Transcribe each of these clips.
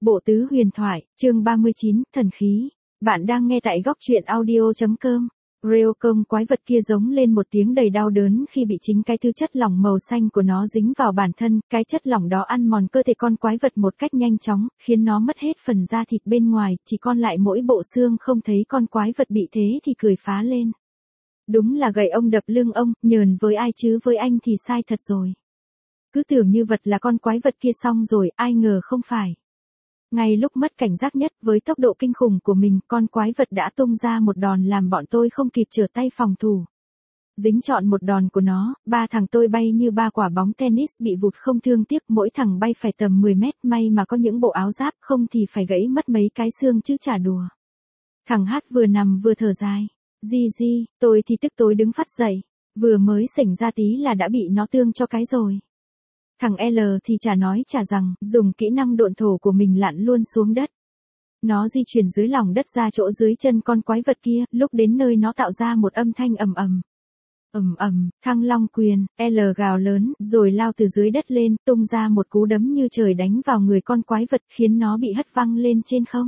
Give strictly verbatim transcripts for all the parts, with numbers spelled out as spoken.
Bộ tứ huyền thoại, chương ba mươi chín, thần khí. Bạn đang nghe tại góc truyện audio.com. Reocom quái vật kia giống lên một tiếng đầy đau đớn khi bị chính cái thứ chất lỏng màu xanh của nó dính vào bản thân, cái chất lỏng đó ăn mòn cơ thể con quái vật một cách nhanh chóng, khiến nó mất hết phần da thịt bên ngoài, chỉ còn lại mỗi bộ xương. Không thấy con quái vật bị thế thì cười phá lên. Đúng là gậy ông đập lưng ông, nhờn với ai chứ với anh thì sai thật rồi. Cứ tưởng như vật là con quái vật kia xong rồi, ai ngờ không phải. Ngay lúc mất cảnh giác nhất, với tốc độ kinh khủng của mình, con quái vật đã tung ra một đòn làm bọn tôi không kịp trở tay phòng thủ. Dính trọn một đòn của nó, ba thằng tôi bay như ba quả bóng tennis bị vụt không thương tiếc, mỗi thằng bay phải tầm mười mét, may mà có những bộ áo giáp, không thì phải gãy mất mấy cái xương chứ chả đùa. Thằng Hát vừa nằm vừa thở dài. Di di, tôi thì tức tối đứng phát dậy, vừa mới xảy ra tí là đã bị nó tương cho cái rồi. Thằng L thì chả nói chả rằng, dùng kỹ năng độn thổ của mình lặn luôn xuống đất. Nó di chuyển dưới lòng đất ra chỗ dưới chân con quái vật kia, lúc đến nơi nó tạo ra một âm thanh ầm ầm. Ầm ầm, Thăng Long quyền, L gào lớn, rồi lao từ dưới đất lên, tung ra một cú đấm như trời đánh vào người con quái vật, khiến nó bị hất văng lên trên không.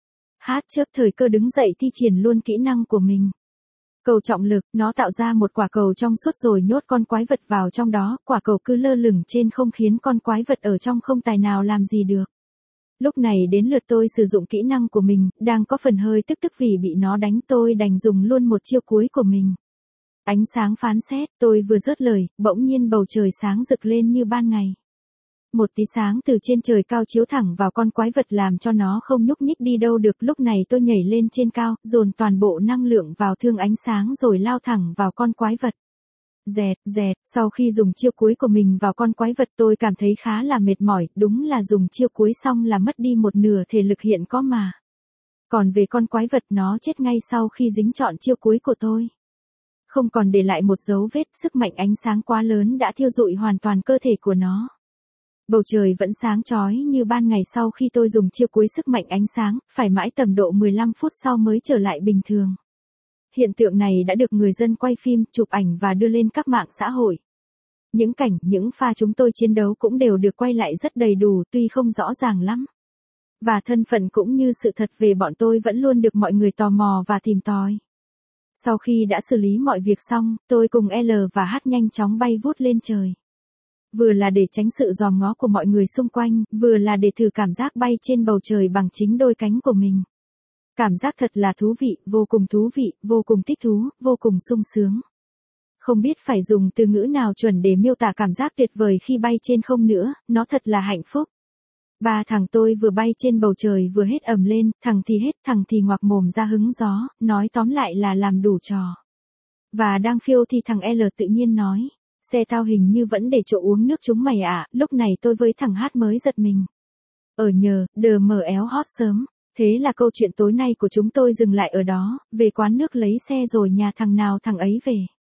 Hát chớp thời cơ đứng dậy thi triển luôn kỹ năng của mình. Cầu trọng lực, nó tạo ra một quả cầu trong suốt rồi nhốt con quái vật vào trong đó, quả cầu cứ lơ lửng trên không khiến con quái vật ở trong không tài nào làm gì được. Lúc này đến lượt tôi sử dụng kỹ năng của mình, đang có phần hơi tức tức vì bị nó đánh, tôi đành dùng luôn một chiêu cuối của mình. Ánh sáng phán xét, tôi vừa dứt lời, bỗng nhiên bầu trời sáng rực lên như ban ngày. Một tí sáng từ trên trời cao chiếu thẳng vào con quái vật làm cho nó không nhúc nhích đi đâu được. Lúc này tôi nhảy lên trên cao, dồn toàn bộ năng lượng vào thương ánh sáng rồi lao thẳng vào con quái vật. Dẹt, dẹt, sau khi dùng chiêu cuối của mình vào con quái vật tôi cảm thấy khá là mệt mỏi, đúng là dùng chiêu cuối xong là mất đi một nửa thể lực hiện có mà. Còn về con quái vật, nó chết ngay sau khi dính trọn chiêu cuối của tôi. Không còn để lại một dấu vết, sức mạnh ánh sáng quá lớn đã thiêu rụi hoàn toàn cơ thể của nó. Bầu trời vẫn sáng chói như ban ngày sau khi tôi dùng chiêu cuối sức mạnh ánh sáng, phải mãi tầm độ mười lăm phút sau mới trở lại bình thường. Hiện tượng này đã được người dân quay phim, chụp ảnh và đưa lên các mạng xã hội. Những cảnh, những pha chúng tôi chiến đấu cũng đều được quay lại rất đầy đủ, tuy không rõ ràng lắm. Và thân phận cũng như sự thật về bọn tôi vẫn luôn được mọi người tò mò và tìm tòi. Sau khi đã xử lý mọi việc xong, tôi cùng L và H nhanh chóng bay vút lên trời. Vừa là để tránh sự dòm ngó của mọi người xung quanh, vừa là để thử cảm giác bay trên bầu trời bằng chính đôi cánh của mình. Cảm giác thật là thú vị, vô cùng thú vị, vô cùng thích thú, vô cùng sung sướng. Không biết phải dùng từ ngữ nào chuẩn để miêu tả cảm giác tuyệt vời khi bay trên không nữa, nó thật là hạnh phúc. Ba thằng tôi vừa bay trên bầu trời vừa hét ầm lên, thằng thì hét, thằng thì ngoạc mồm ra hứng gió, nói tóm lại là làm đủ trò. Và đang phiêu thì thằng L tự nhiên nói. Xe tao hình như vẫn để chỗ uống nước chúng mày à, lúc này tôi với thằng Hát mới giật mình. Ở nhờ, đờ mờ éo hót sớm. Thế là câu chuyện tối nay của chúng tôi dừng lại ở đó, về quán nước lấy xe rồi nhà thằng nào thằng ấy về.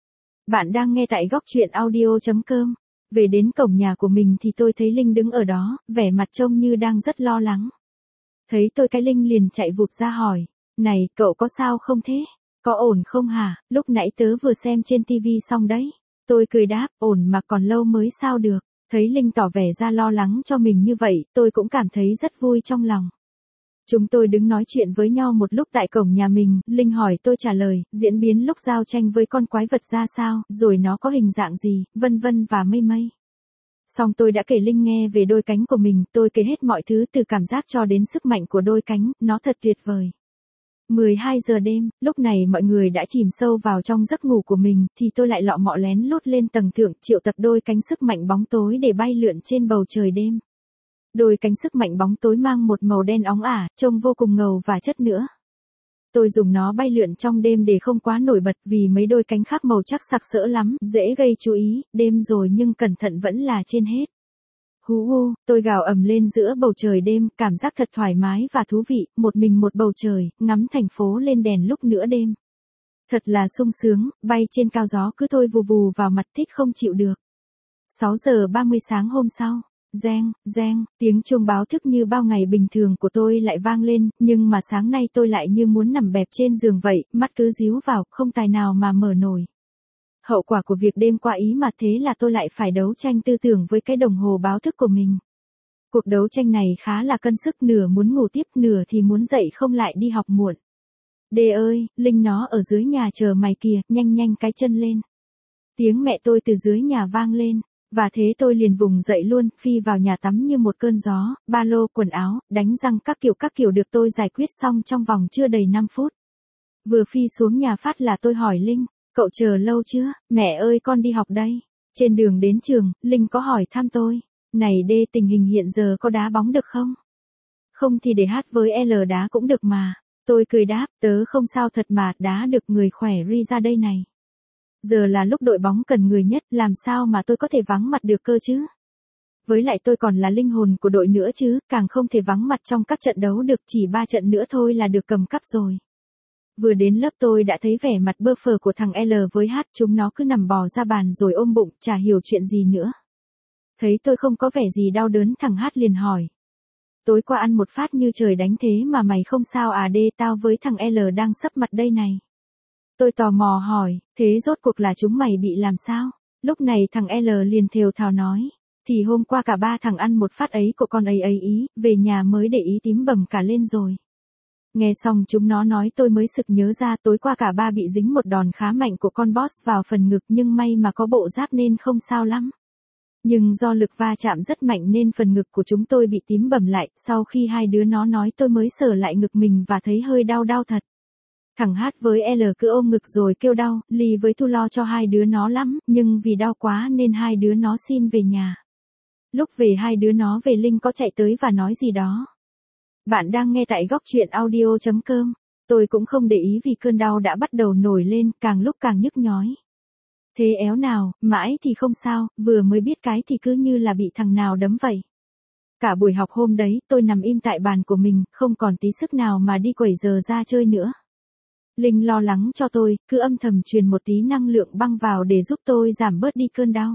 Bạn đang nghe tại góc truyện audio.com. Về đến cổng nhà của mình thì tôi thấy Linh đứng ở đó, vẻ mặt trông như đang rất lo lắng. Thấy tôi cái Linh liền chạy vụt ra hỏi. Này, cậu có sao không thế? Có ổn không hả? Lúc nãy tớ vừa xem trên tivi xong đấy. Tôi cười đáp, ổn mà còn lâu mới sao được. Thấy Linh tỏ vẻ ra lo lắng cho mình như vậy, tôi cũng cảm thấy rất vui trong lòng. Chúng tôi đứng nói chuyện với nhau một lúc tại cổng nhà mình, Linh hỏi tôi trả lời, diễn biến lúc giao tranh với con quái vật ra sao, rồi nó có hình dạng gì, vân vân và mây mây. Xong tôi đã kể Linh nghe về đôi cánh của mình, tôi kể hết mọi thứ từ cảm giác cho đến sức mạnh của đôi cánh, nó thật tuyệt vời. mười hai giờ đêm, lúc này mọi người đã chìm sâu vào trong giấc ngủ của mình, thì tôi lại lọ mọ lén lút lên tầng thượng, triệu tập đôi cánh sức mạnh bóng tối để bay lượn trên bầu trời đêm. Đôi cánh sức mạnh bóng tối mang một màu đen óng ả, trông vô cùng ngầu và chất nữa. Tôi dùng nó bay lượn trong đêm để không quá nổi bật vì mấy đôi cánh khác màu chắc sặc sỡ lắm, dễ gây chú ý, đêm rồi nhưng cẩn thận vẫn là trên hết. Hú hu, tôi gào ầm lên giữa bầu trời đêm, cảm giác thật thoải mái và thú vị, một mình một bầu trời, ngắm thành phố lên đèn lúc nửa đêm. Thật là sung sướng, bay trên cao gió cứ thôi vù vù vào mặt thích không chịu được. sáu giờ ba mươi sáng hôm sau, reng, reng, tiếng chuông báo thức như bao ngày bình thường của tôi lại vang lên, nhưng mà sáng nay tôi lại như muốn nằm bẹp trên giường vậy, mắt cứ díu vào, không tài nào mà mở nổi. Hậu quả của việc đêm qua ý mà thế là tôi lại phải đấu tranh tư tưởng với cái đồng hồ báo thức của mình. Cuộc đấu tranh này khá là cân sức, nửa muốn ngủ tiếp nửa thì muốn dậy không lại đi học muộn. Đê ơi, Linh nó ở dưới nhà chờ mày kìa, nhanh nhanh cái chân lên. Tiếng mẹ tôi từ dưới nhà vang lên, và thế tôi liền vùng dậy luôn, phi vào nhà tắm như một cơn gió, ba lô, quần áo, đánh răng các kiểu các kiểu được tôi giải quyết xong trong vòng chưa đầy năm phút. Vừa phi xuống nhà phát là tôi hỏi Linh, cậu chờ lâu chưa? Mẹ ơi con đi học đây. Trên đường đến trường, Linh có hỏi thăm tôi, này Đê tình hình hiện giờ có đá bóng được không? Không thì để hát với L đá cũng được mà. Tôi cười đáp, tớ không sao thật mà, đá được người khỏe ri ra đây này. Giờ là lúc đội bóng cần người nhất, làm sao mà tôi có thể vắng mặt được cơ chứ? Với lại tôi còn là linh hồn của đội nữa chứ, càng không thể vắng mặt trong các trận đấu được, chỉ ba trận nữa thôi là được cầm cúp rồi. Vừa đến lớp tôi đã thấy vẻ mặt bơ phờ của thằng L với H, chúng nó cứ nằm bò ra bàn rồi ôm bụng, chả hiểu chuyện gì nữa. Thấy tôi không có vẻ gì đau đớn, thằng H liền hỏi. Tối qua ăn một phát như trời đánh thế mà mày không sao à? Đê, tao với thằng L đang sấp mặt đây này. Tôi tò mò hỏi, thế rốt cuộc là chúng mày bị làm sao? Lúc này thằng L liền thều thào nói, thì hôm qua cả ba thằng ăn một phát ấy của con ấy ấy ý, về nhà mới để ý tím bầm cả lên rồi. Nghe xong chúng nó nói tôi mới sực nhớ ra tối qua cả ba bị dính một đòn khá mạnh của con boss vào phần ngực, nhưng may mà có bộ giáp nên không sao lắm. Nhưng do lực va chạm rất mạnh nên phần ngực của chúng tôi bị tím bầm lại, sau khi hai đứa nó nói tôi mới sờ lại ngực mình và thấy hơi đau đau thật. Thằng H với L cứ ôm ngực rồi kêu đau, Ly với Thu lo cho hai đứa nó lắm, nhưng vì đau quá nên hai đứa nó xin về nhà. Lúc về hai đứa nó về Linh có chạy tới và nói gì đó. Bạn đang nghe tại góc truyện audio chấm com. Tôi cũng không để ý vì cơn đau đã bắt đầu nổi lên, càng lúc càng nhức nhói. Thế éo nào, mãi thì không sao, vừa mới biết cái thì cứ như là bị thằng nào đấm vậy. Cả buổi học hôm đấy, tôi nằm im tại bàn của mình, không còn tí sức nào mà đi quẩy giờ ra chơi nữa. Linh lo lắng cho tôi, cứ âm thầm truyền một tí năng lượng băng vào để giúp tôi giảm bớt đi cơn đau.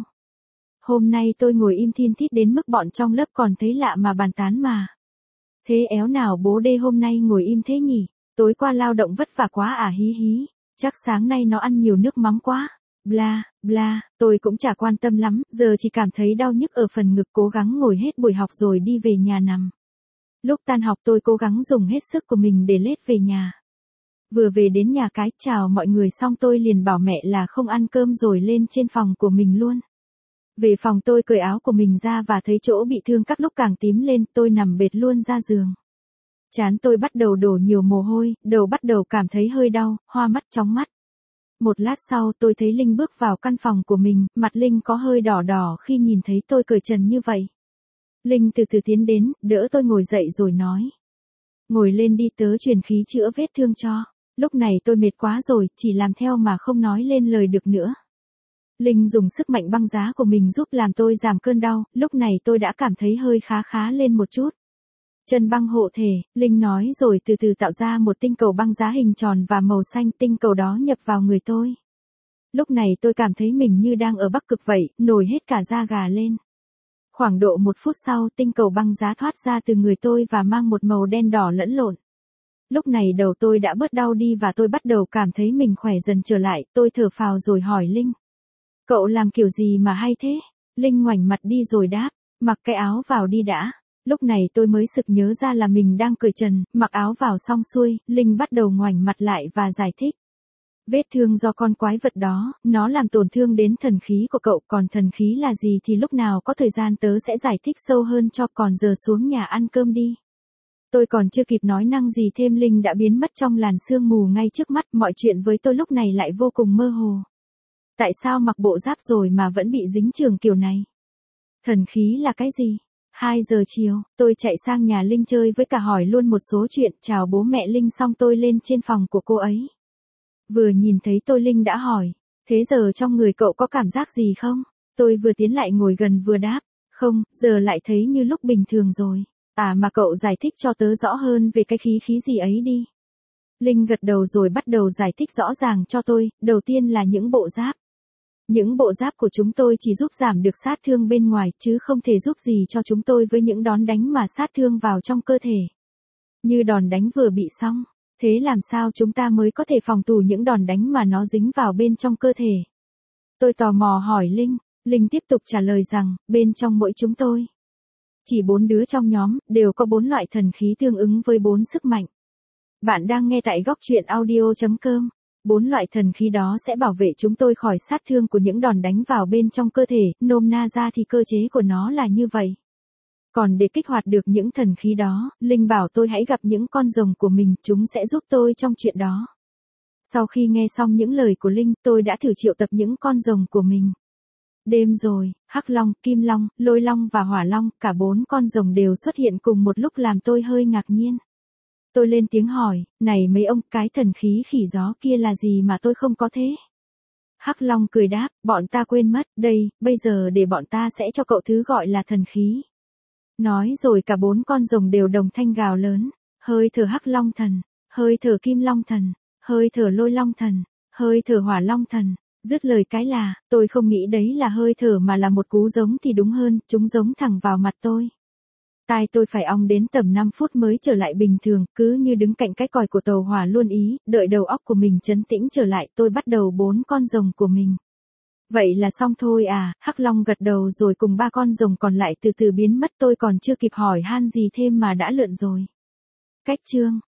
Hôm nay tôi ngồi im thin thít đến mức bọn trong lớp còn thấy lạ mà bàn tán mà. Thế éo nào bố Đê hôm nay ngồi im thế nhỉ? Tối qua lao động vất vả quá à? Hí hí. Chắc sáng nay nó ăn nhiều nước mắm quá. Bla, bla, tôi cũng chả quan tâm lắm, giờ chỉ cảm thấy đau nhức ở phần ngực, cố gắng ngồi hết buổi học rồi đi về nhà nằm. Lúc tan học tôi cố gắng dùng hết sức của mình để lết về nhà. Vừa về đến nhà cái chào mọi người xong tôi liền bảo mẹ là không ăn cơm rồi lên trên phòng của mình luôn. Về phòng tôi cởi áo của mình ra và thấy chỗ bị thương các lúc càng tím lên, tôi nằm bệt luôn ra giường. Trán tôi bắt đầu đổ nhiều mồ hôi, đầu bắt đầu cảm thấy hơi đau, hoa mắt chóng mắt. Một lát sau tôi thấy Linh bước vào căn phòng của mình, mặt Linh có hơi đỏ đỏ khi nhìn thấy tôi cởi trần như vậy. Linh từ từ tiến đến, đỡ tôi ngồi dậy rồi nói. Ngồi lên đi, tớ truyền khí chữa vết thương cho. Lúc này tôi mệt quá rồi, chỉ làm theo mà không nói lên lời được nữa. Linh dùng sức mạnh băng giá của mình giúp làm tôi giảm cơn đau, lúc này tôi đã cảm thấy hơi khá khá lên một chút. Chân băng hộ thể, Linh nói rồi từ từ tạo ra một tinh cầu băng giá hình tròn và màu xanh, tinh cầu đó nhập vào người tôi. Lúc này tôi cảm thấy mình như đang ở Bắc Cực vậy, nổi hết cả da gà lên. Khoảng độ một phút sau, tinh cầu băng giá thoát ra từ người tôi và mang một màu đen đỏ lẫn lộn. Lúc này đầu tôi đã bớt đau đi và tôi bắt đầu cảm thấy mình khỏe dần trở lại, tôi thở phào rồi hỏi Linh. Cậu làm kiểu gì mà hay thế? Linh ngoảnh mặt đi rồi đáp, mặc cái áo vào đi đã. Lúc này tôi mới sực nhớ ra là mình đang cởi trần, mặc áo vào xong xuôi, Linh bắt đầu ngoảnh mặt lại và giải thích. Vết thương do con quái vật đó, nó làm tổn thương đến thần khí của cậu, còn thần khí là gì thì lúc nào có thời gian tớ sẽ giải thích sâu hơn cho, còn giờ xuống nhà ăn cơm đi. Tôi còn chưa kịp nói năng gì thêm Linh đã biến mất trong làn sương mù ngay trước mắt, mọi chuyện với tôi lúc này lại vô cùng mơ hồ. Tại sao mặc bộ giáp rồi mà vẫn bị dính chưởng kiểu này? Thần khí là cái gì? hai giờ chiều, tôi chạy sang nhà Linh chơi với cả hỏi luôn một số chuyện, chào bố mẹ Linh xong tôi lên trên phòng của cô ấy. Vừa nhìn thấy tôi Linh đã hỏi, thế giờ trong người cậu có cảm giác gì không? Tôi vừa tiến lại ngồi gần vừa đáp, không, giờ lại thấy như lúc bình thường rồi. À mà cậu giải thích cho tớ rõ hơn về cái khí khí gì ấy đi. Linh gật đầu rồi bắt đầu giải thích rõ ràng cho tôi, đầu tiên là những bộ giáp. Những bộ giáp của chúng tôi chỉ giúp giảm được sát thương bên ngoài chứ không thể giúp gì cho chúng tôi với những đòn đánh mà sát thương vào trong cơ thể. Như đòn đánh vừa bị xong, thế làm sao chúng ta mới có thể phòng thủ những đòn đánh mà nó dính vào bên trong cơ thể? Tôi tò mò hỏi Linh, Linh tiếp tục trả lời rằng, bên trong mỗi chúng tôi Chỉ bốn đứa trong nhóm, đều có bốn loại thần khí tương ứng với bốn sức mạnh. Bạn đang nghe tại góc truyện audio.com. Bốn loại thần khí đó sẽ bảo vệ chúng tôi khỏi sát thương của những đòn đánh vào bên trong cơ thể, nôm na ra thì cơ chế của nó là như vậy. Còn để kích hoạt được những thần khí đó, Linh bảo tôi hãy gặp những con rồng của mình, chúng sẽ giúp tôi trong chuyện đó. Sau khi nghe xong những lời của Linh, tôi đã thử triệu tập những con rồng của mình. Đêm rồi, Hắc Long, Kim Long, Lôi Long và Hỏa Long, cả bốn con rồng đều xuất hiện cùng một lúc làm tôi hơi ngạc nhiên. Tôi lên tiếng hỏi, này mấy ông, cái thần khí khỉ gió kia là gì mà tôi không có thế? Hắc Long cười đáp, bọn ta quên mất, đây, bây giờ để bọn ta sẽ cho cậu thứ gọi là thần khí. Nói rồi cả bốn con rồng đều đồng thanh gào lớn, hơi thở Hắc Long thần, hơi thở Kim Long thần, hơi thở Lôi Long thần, hơi thở Hỏa Long thần. Dứt lời cái là, tôi không nghĩ đấy là hơi thở mà là một cú giống thì đúng hơn, chúng giống thẳng vào mặt tôi. Tai tôi phải ong đến tầm năm phút mới trở lại bình thường, cứ như đứng cạnh cái còi của tàu hỏa luôn ý, đợi đầu óc của mình trấn tĩnh trở lại, tôi bắt đầu bốn con rồng của mình. Vậy là xong thôi à, Hắc Long gật đầu rồi cùng ba con rồng còn lại từ từ biến mất, tôi còn chưa kịp hỏi han gì thêm mà đã lượn rồi. Cách chương